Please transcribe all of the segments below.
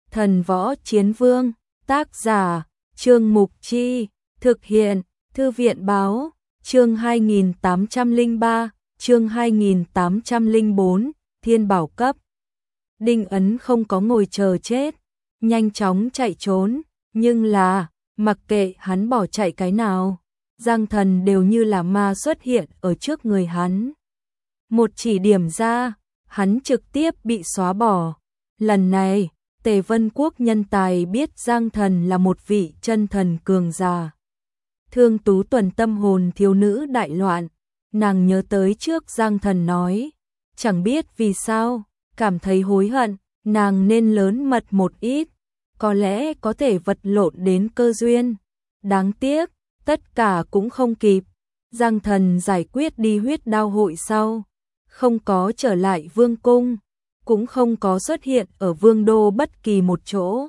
Thần Võ Chiến Vương, tác giả, Trương Mục Chi, thực hiện, Thư viện báo, chương 2803, chương 2804, Thiên Bảo Cấp. Đinh Ấn không có ngồi chờ chết, nhanh chóng chạy trốn, nhưng là, mặc kệ hắn bỏ chạy cái nào, Giang Thần đều như là ma xuất hiện ở trước người hắn. Một chỉ điểm ra, hắn trực tiếp bị xóa bỏ. Lần này, Tề Vân Quốc nhân tài biết Giang Thần là một vị chân thần cường giả. Thương Tú Tuần tâm hồn thiếu nữ đại loạn, nàng nhớ tới trước Giang Thần nói, chẳng biết vì sao, cảm thấy hối hận, nàng nên lớn mật một ít, có lẽ có thể vật lộn đến cơ duyên. Đáng tiếc, tất cả cũng không kịp. Giang Thần giải quyết đi huyết đao hội sau, không có trở lại vương cung, cũng không có xuất hiện ở vương đô bất kỳ một chỗ.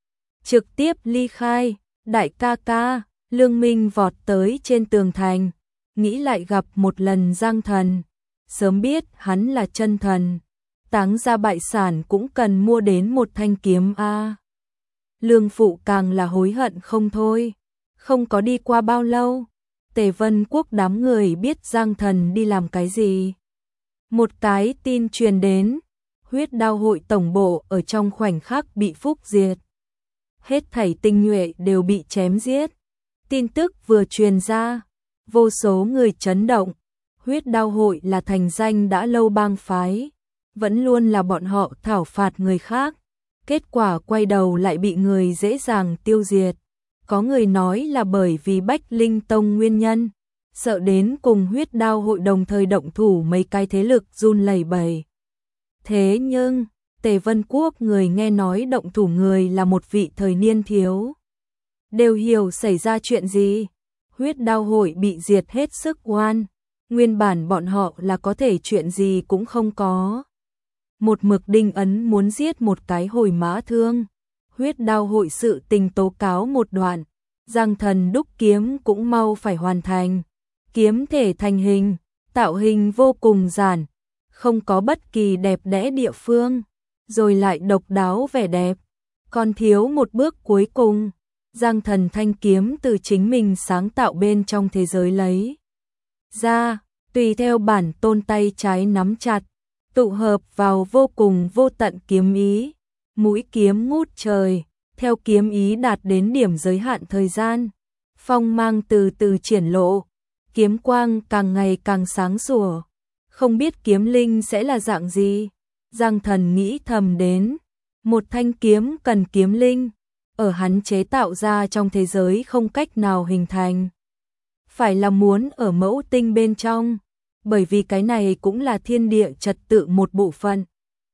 Trực tiếp ly khai, đại ca ca, Lương Minh vọt tới trên tường thành, nghĩ lại gặp một lần Giang Thần, sớm biết hắn là chân thần, táng ra bại sản cũng cần mua đến một thanh kiếm a. Lương phụ càng là hối hận không thôi. Không có đi qua bao lâu, Tề Vân Quốc đám người biết Giang Thần đi làm cái gì. Một cái tin truyền đến, huyết đao hội tổng bộ ở trong khoảnh khắc bị phúc diệt. Hết thảy tinh nhuệ đều bị chém giết. Tin tức vừa truyền ra, vô số người chấn động. Huyết đao hội là thành danh đã lâu bang phái, vẫn luôn là bọn họ thảo phạt người khác. Kết quả quay đầu lại bị người dễ dàng tiêu diệt. Có người nói là bởi vì Bách Linh Tông nguyên nhân, sợ đến cùng huyết đao hội đồng thời động thủ mấy cái thế lực run lẩy bẩy. Thế nhưng, Tề Vân Quốc người nghe nói động thủ người là một vị thời niên thiếu. Đều hiểu xảy ra chuyện gì, huyết đao hội bị diệt hết sức oan, nguyên bản bọn họ là có thể chuyện gì cũng không có. Một mực Đinh Ấn muốn giết một cái hồi mã thương. Huyết đao hội sự tình tố cáo một đoạn, Giang Thần đúc kiếm cũng mau phải hoàn thành. Kiếm thể thành hình, tạo hình vô cùng giản, không có bất kỳ đẹp đẽ địa phương, rồi lại độc đáo vẻ đẹp. Còn thiếu một bước cuối cùng, Giang Thần thanh kiếm từ chính mình sáng tạo bên trong thế giới lấy ra, tùy theo bản tôn tay trái nắm chặt, tụ hợp vào vô cùng vô tận kiếm ý. Mũi kiếm ngút trời, theo kiếm ý đạt đến điểm giới hạn thời gian, phong mang từ từ triển lộ, kiếm quang càng ngày càng sáng sủa. Không biết kiếm linh sẽ là dạng gì? Giang Thần nghĩ thầm đến, một thanh kiếm cần kiếm linh, ở hắn chế tạo ra trong thế giới không cách nào hình thành. Phải là muốn ở mẫu tinh bên trong, bởi vì cái này cũng là thiên địa trật tự một bộ phận.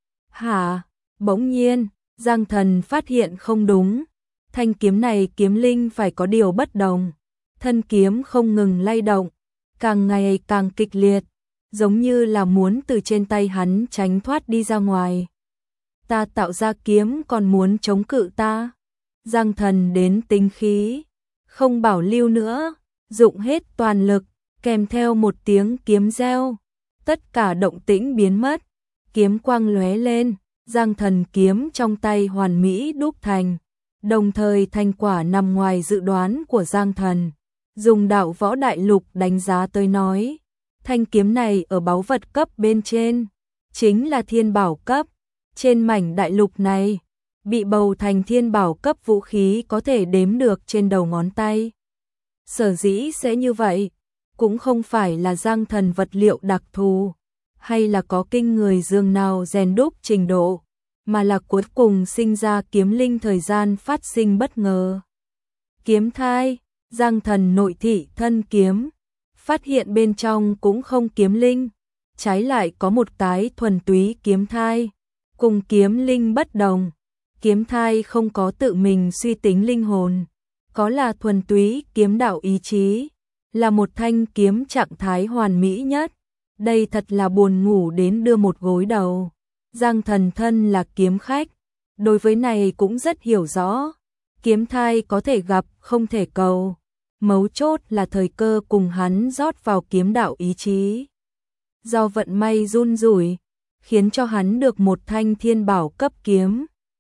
Hả? Bỗng nhiên, Giang Thần phát hiện không đúng, thanh kiếm này kiếm linh phải có điều bất đồng. Thân kiếm không ngừng lay động, càng ngày càng kịch liệt, giống như là muốn từ trên tay hắn tránh thoát đi ra ngoài. Ta tạo ra kiếm còn muốn chống cự ta? Giang Thần đến tính khí, không bảo lưu nữa, dụng hết toàn lực, kèm theo một tiếng kiếm reo, tất cả động tĩnh biến mất, kiếm quang lóe lên. Giang Thần kiếm trong tay hoàn mỹ đúc thành, đồng thời thành quả nằm ngoài dự đoán của Giang Thần. Dùng đạo võ đại lục đánh giá tới nói, thanh kiếm này ở báu vật cấp bên trên, chính là thiên bảo cấp. Trên mảnh đại lục này, bị bầu thành thiên bảo cấp vũ khí có thể đếm được trên đầu ngón tay. Sở dĩ sẽ như vậy, cũng không phải là Giang Thần vật liệu đặc thù, hay là có kinh người dương nào rèn đúc trình độ, mà là cuối cùng sinh ra kiếm linh thời gian phát sinh bất ngờ. Kiếm thai, Giang Thần nội thị thân kiếm, phát hiện bên trong cũng không kiếm linh, trái lại có một cái thuần túy kiếm thai, cùng kiếm linh bất đồng. Kiếm thai không có tự mình suy tính linh hồn, có là thuần túy kiếm đạo ý chí, là một thanh kiếm trạng thái hoàn mỹ nhất. Đây thật là buồn ngủ đến đưa một gối đầu. Giang Thần thân là kiếm khách, đối với này cũng rất hiểu rõ. Kiếm thai có thể gặp, không thể cầu. Mấu chốt là thời cơ cùng hắn rót vào kiếm đạo ý chí. Do vận may run rủi, khiến cho hắn được một thanh thiên bảo cấp kiếm.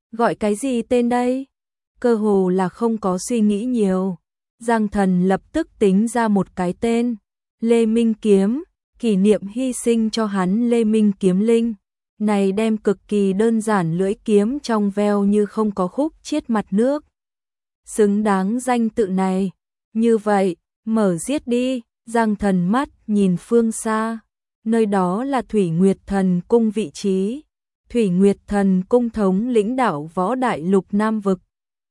Gọi cái gì tên đây? Cơ hồ là không có suy nghĩ nhiều. Giang Thần lập tức tính ra một cái tên. Lê Minh Kiếm, kỷ niệm hy sinh cho hắn Lê Minh Kiếm Linh. Này đem cực kỳ đơn giản lưỡi kiếm trong veo như không có khúc chiết mặt nước. Xứng đáng danh tự này. Như vậy, mở giết đi. Giang Thần mắt nhìn phương xa. Nơi đó là Thủy Nguyệt Thần Cung vị trí. Thủy Nguyệt Thần Cung thống lĩnh đảo võ đại lục Nam Vực.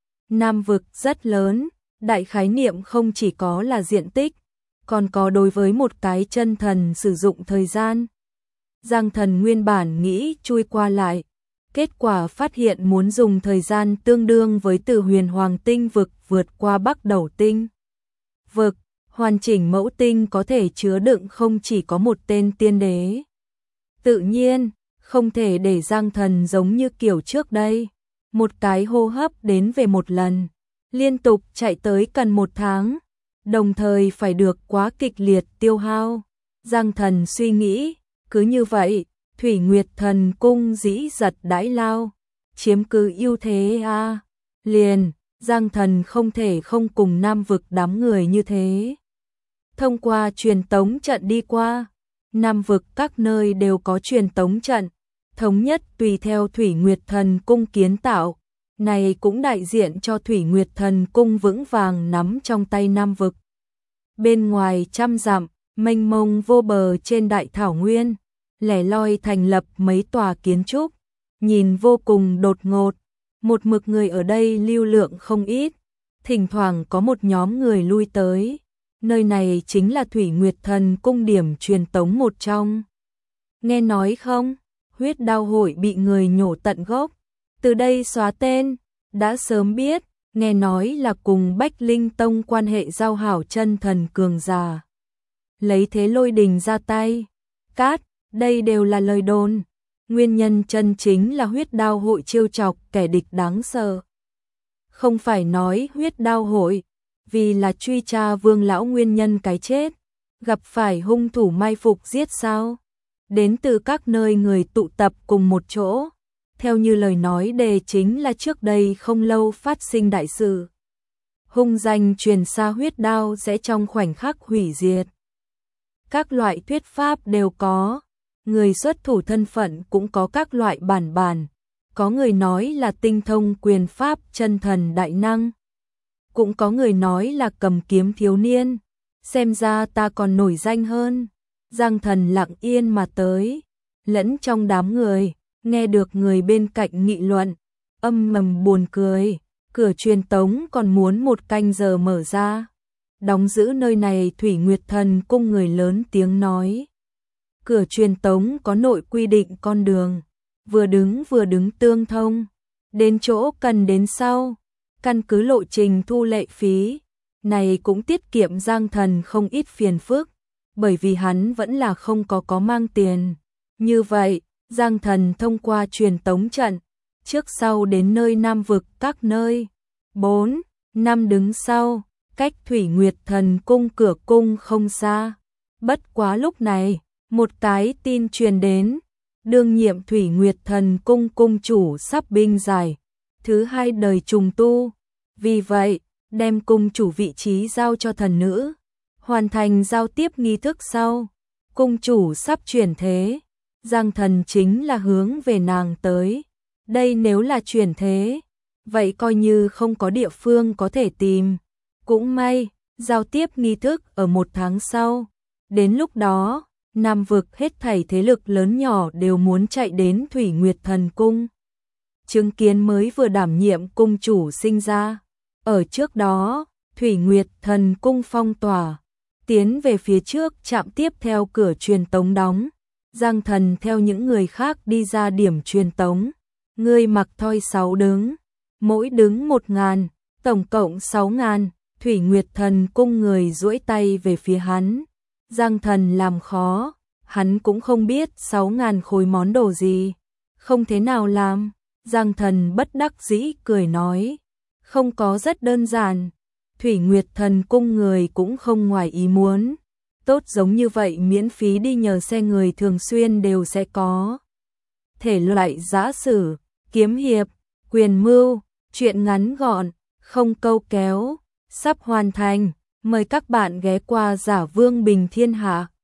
Nam Vực rất lớn, đại khái niệm không chỉ có là diện tích, còn có đối với một cái chân thần sử dụng thời gian. Giang Thần nguyên bản nghĩ chui qua lại, kết quả phát hiện muốn dùng thời gian tương đương với từ Huyền Hoàng Tinh Vực vượt qua Bắc Đầu Tinh Vực. Hoàn chỉnh mẫu tinh có thể chứa đựng không chỉ có một tên tiên đế. Tự nhiên, không thể để Giang Thần giống như kiểu trước đây. Một cái hô hấp đến về một lần. Liên tục chạy tới cần 1 tháng. Đồng thời phải được quá kịch liệt tiêu hao. Giang Thần suy nghĩ, cứ như vậy, Thủy Nguyệt Thần Cung dĩ giật đãi lao. Chiếm cứ ưu thế a. Liền, Giang Thần không thể không cùng Nam Vực đám người như thế. Thông qua truyền tống trận đi qua, Nam Vực các nơi đều có truyền tống trận, thống nhất tùy theo Thủy Nguyệt Thần Cung kiến tạo, này cũng đại diện cho Thủy Nguyệt Thần Cung vững vàng nắm trong tay Nam Vực. Bên ngoài trăm dặm, mênh mông vô bờ trên đại thảo nguyên, lẻ loi thành lập mấy tòa kiến trúc, nhìn vô cùng đột ngột, một mực người ở đây lưu lượng không ít, thỉnh thoảng có một nhóm người lui tới. Nơi này chính là Thủy Nguyệt Thần Cung điểm truyền tống một trong. Nghe nói không, huyết đao hội bị người nhổ tận gốc, từ đây xóa tên, đã sớm biết, nghe nói là cùng Bách Linh Tông quan hệ giao hảo chân thần cường giả. Lấy thế lôi đình ra tay, cát, đây đều là lời đồn, nguyên nhân chân chính là huyết đao hội trêu chọc kẻ địch đáng sợ. Không phải nói huyết đao hội, vì là truy tra Vương lão nguyên nhân cái chết, gặp phải hung thủ mai phục giết sao? Đến từ các nơi người tụ tập cùng một chỗ, theo như lời nói đề chính là trước đây không lâu phát sinh đại sự. Hung danh truyền xa huyết đao sẽ trong khoảnh khắc hủy diệt. Các loại thuyết pháp đều có, người xuất thủ thân phận cũng có các loại bản, có người nói là tinh thông quyền pháp chân thần đại năng. Cũng có người nói là cầm kiếm thiếu niên, xem ra ta còn nổi danh hơn. Giang Thần lặng yên mà tới, lẫn trong đám người, nghe được người bên cạnh nghị luận, âm mầm buồn cười, cửa truyền tống còn muốn 1 canh giờ mở ra. Đóng giữ nơi này Thủy Nguyệt Thần Cung người lớn tiếng nói. Cửa truyền tống có nội quy định con đường, vừa đứng tương thông, đến chỗ cần đến sau. Căn cứ lộ trình thu lệ phí, này cũng tiết kiệm Giang Thần không ít phiền phức, bởi vì hắn vẫn là không có mang tiền. Như vậy, Giang Thần thông qua truyền tống trận, trước sau đến nơi Nam Vực các nơi. 4 năm đứng sau, cách Thủy Nguyệt Thần Cung cửa cung không xa. Bất quá lúc này, một cái tin truyền đến, đương nhiệm Thủy Nguyệt Thần Cung cung chủ sắp binh giải. Thứ 2 đời trùng tu, vì vậy, đem cung chủ vị trí giao cho thần nữ, hoàn thành giao tiếp nghi thức sau, cung chủ sắp chuyển thế, Giang Thần chính là hướng về nàng tới, đây nếu là chuyển thế, vậy coi như không có địa phương có thể tìm, cũng may, giao tiếp nghi thức ở 1 tháng sau, đến lúc đó, Nam Vực hết thảy thế lực lớn nhỏ đều muốn chạy đến Thủy Nguyệt Thần Cung. Chứng kiến mới vừa đảm nhiệm cung chủ sinh ra. Ở trước đó, Thủy Nguyệt Thần Cung phong tỏa, tiến về phía trước chạm tiếp theo cửa truyền tống đóng. Giang Thần theo những người khác đi ra điểm truyền tống. Người mặc thoi 6 đứng, mỗi đứng 1.000, tổng cộng 6.000. Thủy Nguyệt Thần Cung người duỗi tay về phía hắn. Giang Thần làm khó, hắn cũng không biết 6.000 khối món đồ gì, không thế nào làm. Giang Thần bất đắc dĩ cười nói, không có, rất đơn giản. Thủy Nguyệt Thần Cung người cũng không ngoài ý muốn. Tốt, giống như vậy miễn phí đi nhờ xe người thường xuyên đều sẽ có. Thể loại giã sử, kiếm hiệp, Quyền mưu, chuyện ngắn gọn, không câu kéo, sắp hoàn thành. Mời các bạn ghé qua Giả Vương Bình Thiên Hạ.